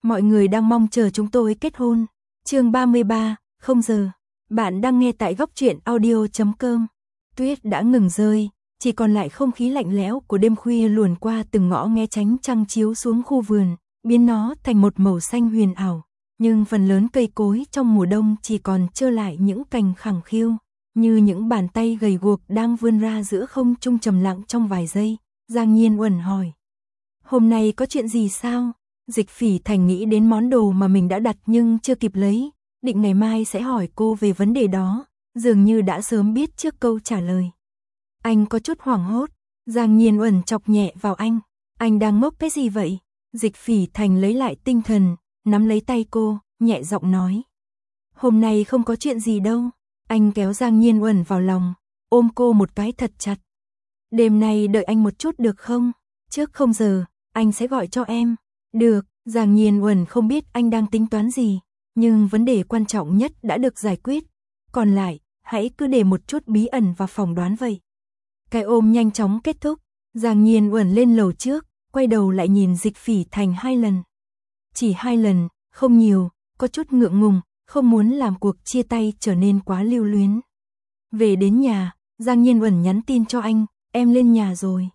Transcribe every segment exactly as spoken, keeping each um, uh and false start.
Mọi người đang mong chờ chúng tôi kết hôn. Chương ba mươi ba, không giờ. Bạn đang nghe tại góc truyện audio chấm com. Tuyết đã ngừng rơi, chỉ còn lại không khí lạnh lẽo của đêm khuya luồn qua từng ngõ ngẽ tránh trăng chiếu xuống khu vườn, biến nó thành một màu xanh huyền ảo. Nhưng phần lớn cây cối trong mùa đông chỉ còn trơ lại những cành khẳng khiu, như những bàn tay gầy guộc đang vươn ra giữa không trung trầm lặng trong vài giây. Giang Nhiên uẩn hỏi: "Hôm nay có chuyện gì sao?" Dịch Phỉ Thành nghĩ đến món đồ mà mình đã đặt nhưng chưa kịp lấy, định ngày mai sẽ hỏi cô về vấn đề đó, dường như đã sớm biết trước câu trả lời. Anh có chút hoảng hốt. Giang Nhiên uẩn chọc nhẹ vào anh: "Anh đang ngốc cái gì vậy?" Dịch Phỉ Thành lấy lại tinh thần, nắm lấy tay cô, nhẹ giọng nói: "Hôm nay không có chuyện gì đâu." Anh kéo Giang Nhiên uẩn vào lòng, ôm cô một cái thật chặt. "Đêm nay đợi anh một chút được không? Trước không giờ, anh sẽ gọi cho em." "Được." Giang Nhiên uẩn không biết anh đang tính toán gì, nhưng vấn đề quan trọng nhất đã được giải quyết. Còn lại, hãy cứ để một chút bí ẩn và phỏng đoán vậy. Cái ôm nhanh chóng kết thúc, Giang Nhiên uẩn lên lầu trước, quay đầu lại nhìn Dịch Phỉ Thành hai lần. Chỉ hai lần, không nhiều, có chút ngượng ngùng, không muốn làm cuộc chia tay trở nên quá lưu luyến. Về đến nhà, Giang Nhiên uẩn nhắn tin cho anh: "Em lên nhà rồi."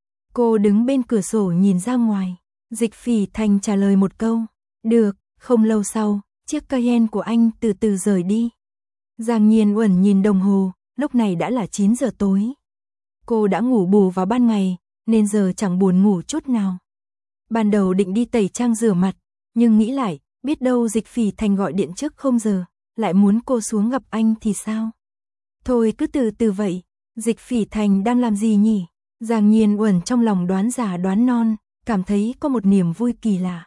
Cô đứng bên cửa sổ nhìn ra ngoài. Dịch Phỉ Thành trả lời một câu: "Được." Không lâu sau, chiếc Cayenne của anh từ từ rời đi. Giang Nhiên uẩn nhìn đồng hồ, lúc này đã là chín giờ tối. Cô đã ngủ bù vào ban ngày, nên giờ chẳng buồn ngủ chút nào. Ban đầu định đi tẩy trang rửa mặt, nhưng nghĩ lại, biết đâu Dịch Phỉ Thành gọi điện trước không giờ, lại muốn cô xuống gặp anh thì sao? Thôi cứ từ từ vậy. Dịch Phỉ Thành đang làm gì nhỉ? Giang Nhiên uẩn trong lòng đoán già đoán non, cảm thấy có một niềm vui kỳ lạ.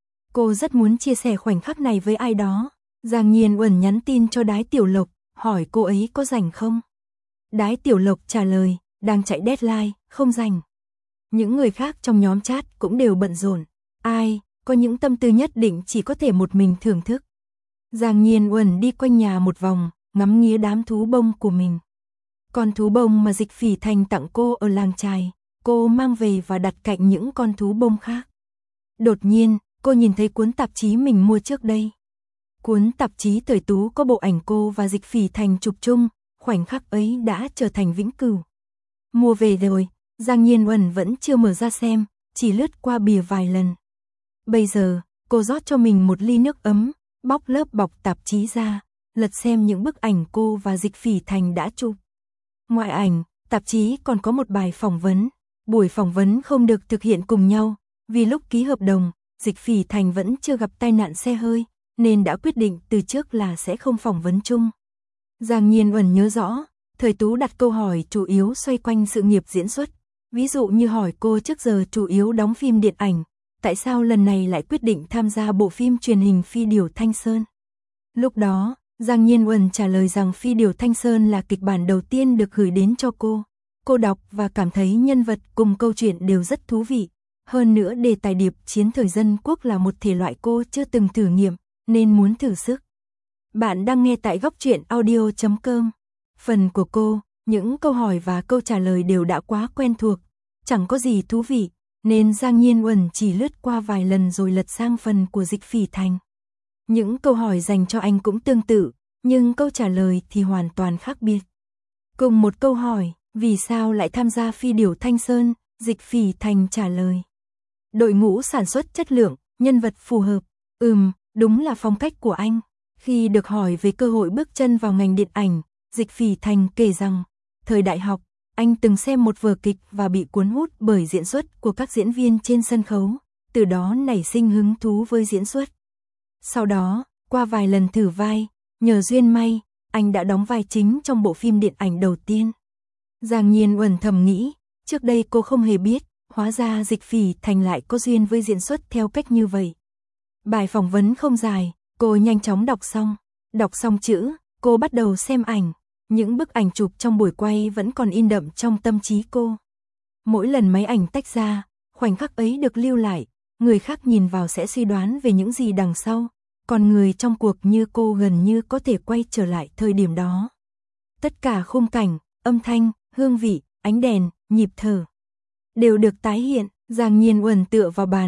Cô rất muốn chia sẻ khoảnh khắc này với ai đó. Giang Nhiên uẩn nhắn tin cho Đái Tiểu Lộc, hỏi cô ấy có rảnh không. Đái Tiểu Lộc trả lời: "Đang chạy deadline, không rảnh." Những người khác trong nhóm chat cũng đều bận rộn. Ai có những tâm tư nhất định chỉ có thể một mình thưởng thức. Giang Nhiên uẩn đi quanh nhà một vòng, ngắm nghía đám thú bông của mình. Con thú bông mà Dịch Phỉ Thành tặng cô ở làng chài, cô mang về và đặt cạnh những con thú bông khác. Đột nhiên, cô nhìn thấy cuốn tạp chí mình mua trước đây. Cuốn tạp chí thời tú có bộ ảnh cô và Dịch Phỉ Thành chụp chung, khoảnh khắc ấy đã trở thành vĩnh cửu. Mua về rồi, Giang Nhiên uẩn vẫn chưa mở ra xem, chỉ lướt qua bìa vài lần. Bây giờ, cô rót cho mình một ly nước ấm, bóc lớp bọc tạp chí ra, lật xem những bức ảnh cô và Dịch Phỉ Thành đã chụp. Ngoài ảnh, tạp chí còn có một bài phỏng vấn. Buổi phỏng vấn không được thực hiện cùng nhau, vì lúc ký hợp đồng, Dịch Phỉ Thành vẫn chưa gặp tai nạn xe hơi, nên đã quyết định từ trước là sẽ không phỏng vấn chung. Giang Nhiên uẩn nhớ rõ, thời tú đặt câu hỏi chủ yếu xoay quanh sự nghiệp diễn xuất. Ví dụ như hỏi cô trước giờ chủ yếu đóng phim điện ảnh, tại sao lần này lại quyết định tham gia bộ phim truyền hình Phi Điểu Thanh Sơn. Lúc đó, Giang Nhiên uẩn trả lời rằng Phi Điểu Thanh Sơn là kịch bản đầu tiên được gửi đến cho cô. Cô đọc và cảm thấy nhân vật cùng câu chuyện đều rất thú vị. Hơn nữa đề tài điệp chiến thời dân quốc là một thể loại cô chưa từng thử nghiệm, nên muốn thử sức. Bạn đang nghe tại góc truyện audio chấm com. Phần của cô, những câu hỏi và câu trả lời đều đã quá quen thuộc, chẳng có gì thú vị, nên Giang Nhiên uẩn chỉ lướt qua vài lần rồi lật sang phần của Dịch Phỉ Thành. Những câu hỏi dành cho anh cũng tương tự, nhưng câu trả lời thì hoàn toàn khác biệt. Cùng một câu hỏi: "Vì sao lại tham gia Phi Điểu Thanh Sơn?" Dịch Phỉ Thành trả lời: "Đội ngũ sản xuất chất lượng, nhân vật phù hợp." Ừm, đúng là phong cách của anh. Khi được hỏi về cơ hội bước chân vào ngành điện ảnh, Dịch Phỉ Thành kể rằng, thời đại học, anh từng xem một vở kịch và bị cuốn hút bởi diễn xuất của các diễn viên trên sân khấu, từ đó nảy sinh hứng thú với diễn xuất. Sau đó, qua vài lần thử vai, nhờ duyên may, anh đã đóng vai chính trong bộ phim điện ảnh đầu tiên. Giang Nhiên uẩn thầm nghĩ, trước đây cô không hề biết, hóa ra Dịch Phỉ Thành lại có duyên với diễn xuất theo cách như vậy. Bài phỏng vấn không dài, cô nhanh chóng đọc xong. Đọc xong chữ, cô bắt đầu xem ảnh. Những bức ảnh chụp trong buổi quay vẫn còn in đậm trong tâm trí cô. Mỗi lần máy ảnh tách ra, khoảnh khắc ấy được lưu lại, người khác nhìn vào sẽ suy đoán về những gì đằng sau, còn người trong cuộc như cô gần như có thể quay trở lại thời điểm đó. Tất cả khung cảnh, âm thanh, hương vị, ánh đèn, nhịp thở đều được tái hiện. Giang Nhiên uẩn tựa vào bàn,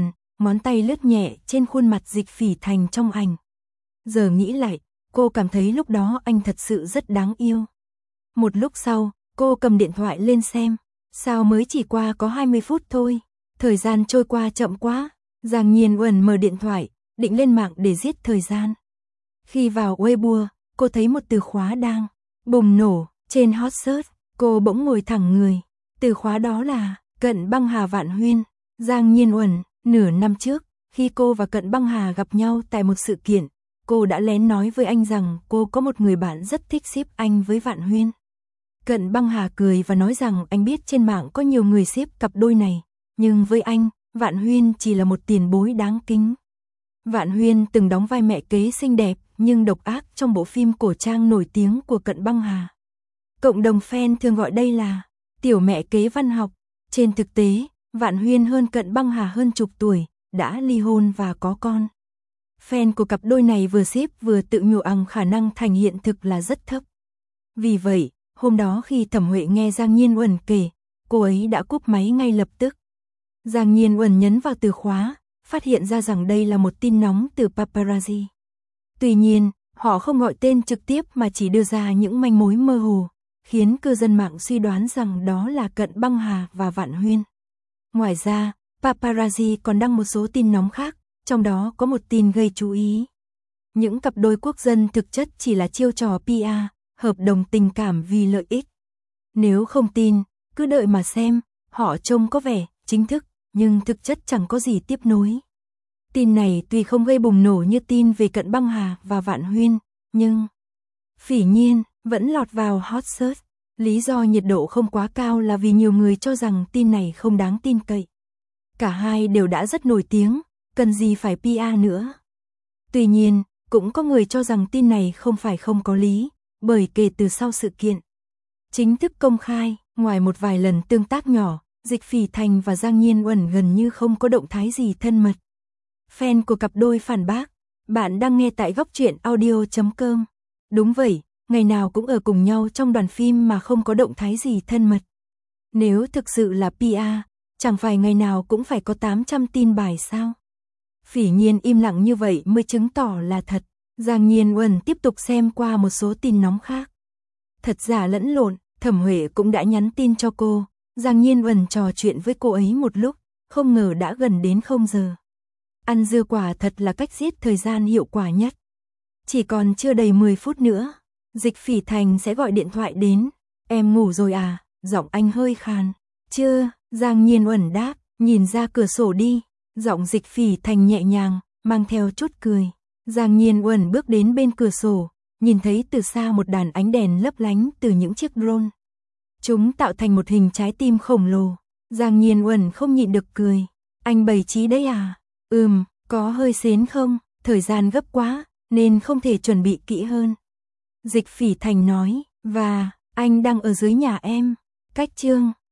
ngón tay lướt nhẹ trên khuôn mặt Dịch Phỉ Thành trong ảnh. Giờ nghĩ lại, cô cảm thấy lúc đó anh thật sự rất đáng yêu. Một lúc sau, cô cầm điện thoại lên xem. Sao mới chỉ qua có hai mươi phút thôi, thời gian trôi qua chậm quá. Giang Nhiên Uẩn mở điện thoại, định lên mạng để giết thời gian. Khi vào Weibo, cô thấy một từ khóa đang bùng nổ trên hot search, cô bỗng ngồi thẳng người. Từ khóa đó là Cận Băng Hà Vạn Huyên. Giang Nhiên Uẩn, nửa năm trước, khi cô và Cận Băng Hà gặp nhau tại một sự kiện, cô đã lén nói với anh rằng cô có một người bạn rất thích ship anh với Vạn Huyên. Cận Băng Hà cười và nói rằng anh biết trên mạng có nhiều người ship cặp đôi này, nhưng với anh, Vạn Huyên chỉ là một tiền bối đáng kính. Vạn Huyên từng đóng vai mẹ kế xinh đẹp nhưng độc ác trong bộ phim cổ trang nổi tiếng của Cận Băng Hà. Cộng đồng fan thường gọi đây là tiểu mẹ kế văn học. Trên thực tế, Vạn Huyên hơn Cận Băng Hà hơn chục tuổi, đã ly hôn và có con. Fan của cặp đôi này vừa ship vừa tự nhủ rằng khả năng thành hiện thực là rất thấp. Vì vậy, hôm đó khi Thẩm Huệ nghe Giang Nhiên Uẩn kể, cô ấy đã cúp máy ngay lập tức. Giang Nhiên Uẩn nhấn vào từ khóa, phát hiện ra rằng đây là một tin nóng từ paparazzi. Tuy nhiên, họ không gọi tên trực tiếp mà chỉ đưa ra những manh mối mơ hồ, khiến cư dân mạng suy đoán rằng đó là Cận Băng Hà và Vạn Huyên. Ngoài ra, paparazzi còn đăng một số tin nóng khác, trong đó có một tin gây chú ý. Những cặp đôi quốc dân thực chất chỉ là chiêu trò pê e, hợp đồng tình cảm vì lợi ích. Nếu không tin, cứ đợi mà xem, họ trông có vẻ chính thức, nhưng thực chất chẳng có gì tiếp nối. Tin này tuy không gây bùng nổ như tin về Cận Băng Hà và Vạn Huyên, nhưng Phỉ Nhiên vẫn lọt vào hot search. Lý do nhiệt độ không quá cao là vì nhiều người cho rằng tin này không đáng tin cậy. Cả hai đều đã rất nổi tiếng, cần gì phải pê e nữa. Tuy nhiên, cũng có người cho rằng tin này không phải không có lý, bởi kể từ sau sự kiện chính thức công khai, ngoài một vài lần tương tác nhỏ, Dịch Phỉ Thành và Giang Nhiên Uẩn gần như không có động thái gì thân mật. Fan của cặp đôi phản bác, bạn đang nghe tại góc truyện audio chấm com. Đúng vậy, ngày nào cũng ở cùng nhau trong đoàn phim mà không có động thái gì thân mật. Nếu thực sự là pê e, chẳng phải ngày nào cũng phải có tám trăm tin bài sao? Phỉ Nhiên im lặng như vậy mới chứng tỏ là thật. Giang Nhiên Uẩn tiếp tục xem qua một số tin nóng khác. Thật giả lẫn lộn, Thẩm Huệ cũng đã nhắn tin cho cô. Giang Nhiên Uẩn trò chuyện với cô ấy một lúc, không ngờ đã gần đến không giờ. Ăn dưa quả thật là cách giết thời gian hiệu quả nhất. Chỉ còn chưa đầy mười phút nữa, Dịch Phỉ Thành sẽ gọi điện thoại đến. Em ngủ rồi à? Giọng anh hơi khàn. Chưa, Giang Nhiên Uẩn đáp, nhìn ra cửa sổ đi. Giọng Dịch Phỉ Thành nhẹ nhàng, mang theo chút cười. Giang Nhiên Uẩn bước đến bên cửa sổ, nhìn thấy từ xa một đàn ánh đèn lấp lánh từ những chiếc drone. Chúng tạo thành một hình trái tim khổng lồ. Giang Nhiên Uẩn không nhịn được cười. Anh bày trí đấy à? Ừm, có hơi xến không? Thời gian gấp quá, nên không thể chuẩn bị kỹ hơn. Dịch Phỉ Thành nói, và anh đang ở dưới nhà em. Cách chương